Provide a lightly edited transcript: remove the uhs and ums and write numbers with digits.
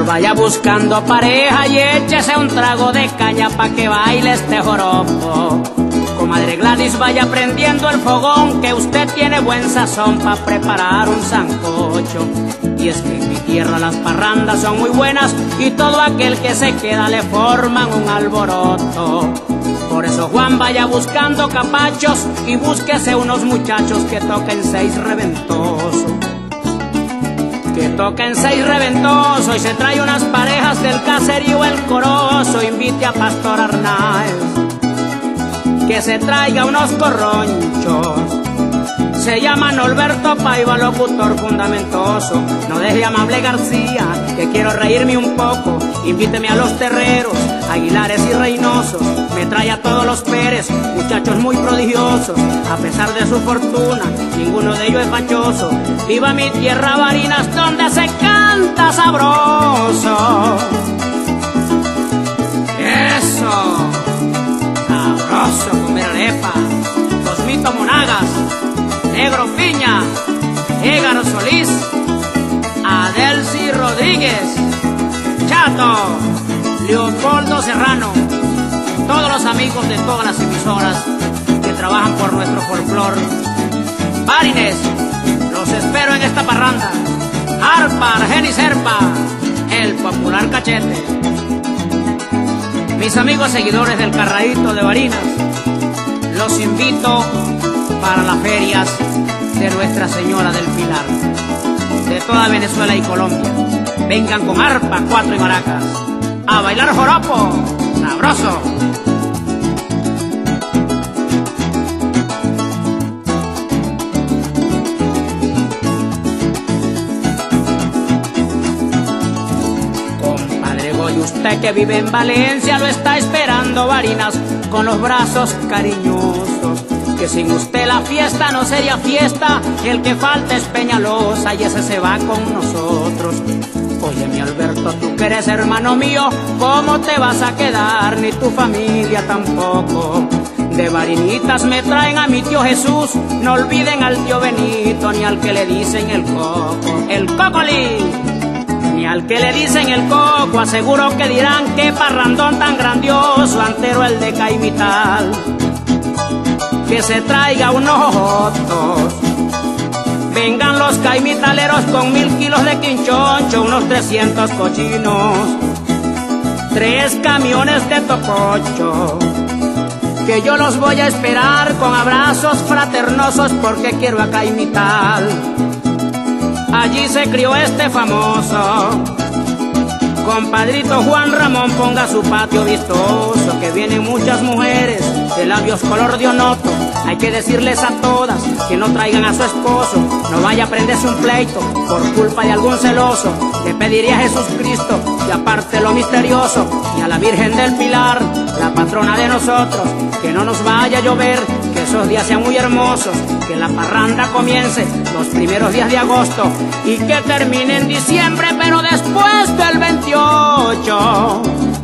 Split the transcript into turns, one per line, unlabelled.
vaya buscando pareja y échese un trago de caña pa' que baile este joropo. Comadre Gladys, vaya prendiendo el fogón, que usted tiene buen sazón pa' preparar un sancocho. Y es que en mi tierra las parrandas son muy buenas y todo aquel que se queda le forman un alboroto. Por eso Juan, vaya buscando capachos y búsquese unos muchachos que toquen 6 reventosos. Que toquen 6 reventosos y se trae unas parejas del caserío El Corozo. Invite a Pastor Arnáez que se traiga unos corronchos. Se llama Norberto Paiva, locutor fundamentoso. No deje a Amable García, que quiero reírme un poco. Invíteme a los terreros, Aguilares y Reynosos. Me trae a todos los Pérez, muchachos muy prodigiosos. A pesar de su fortuna, ninguno de ellos es fachoso. Viva mi tierra, Barinas, donde se canta sabroso. Eso, sabroso comer arepa. Cosmito Monagas, Negro Piña, Égaro Solís, Adelcy Rodríguez, Chato, Leopoldo Serrano, todos los amigos de todas las emisoras que trabajan por nuestro folclor. Barines, los espero en esta parranda. Arpa, Argenis Serpa, el popular cachete. Mis amigos seguidores del Carraíto de Barinas, los invito para las ferias de Nuestra Señora del Pilar, de toda Venezuela y Colombia. Vengan con arpa, 4 y maracas a bailar joropo sabroso. Compadre Goy, usted que vive en Valencia, lo está esperando Barinas con los brazos cariñosos. Que sin usted la fiesta no sería fiesta, el que falta es Peñalosa y ese se va con nosotros. Oye, mi Alberto, tú que eres hermano mío, ¿cómo te vas a quedar? Ni tu familia tampoco. De Barinitas me traen a mi tío Jesús, no olviden al tío Benito, ni al que le dicen el coco, el cocolí. Ni al que le dicen el coco, aseguro que dirán qué parrandón tan grandioso, antero el de Caimital. Que se traiga unos jotos. Vengan los caimitaleros con 1000 kilos de quinchoncho, unos 300 cochinos, 3 camiones de tococho. Que yo los voy a esperar con abrazos fraternosos porque quiero a Caimital. Allí se crió este famoso. Compadrito Juan Ramón, ponga su patio vistoso, que vienen muchas mujeres de labios color de onoto. Hay que decirles a todas que no traigan a su esposo. No vaya a prenderse un pleito por culpa de algún celoso. Le pediría a Jesucristo que aparte lo misterioso, y a la Virgen del Pilar, la patrona de nosotros, que no nos vaya a llover, que esos días sean muy hermosos, que la parranda comience los primeros días de agosto y que termine en diciembre, pero después del 28.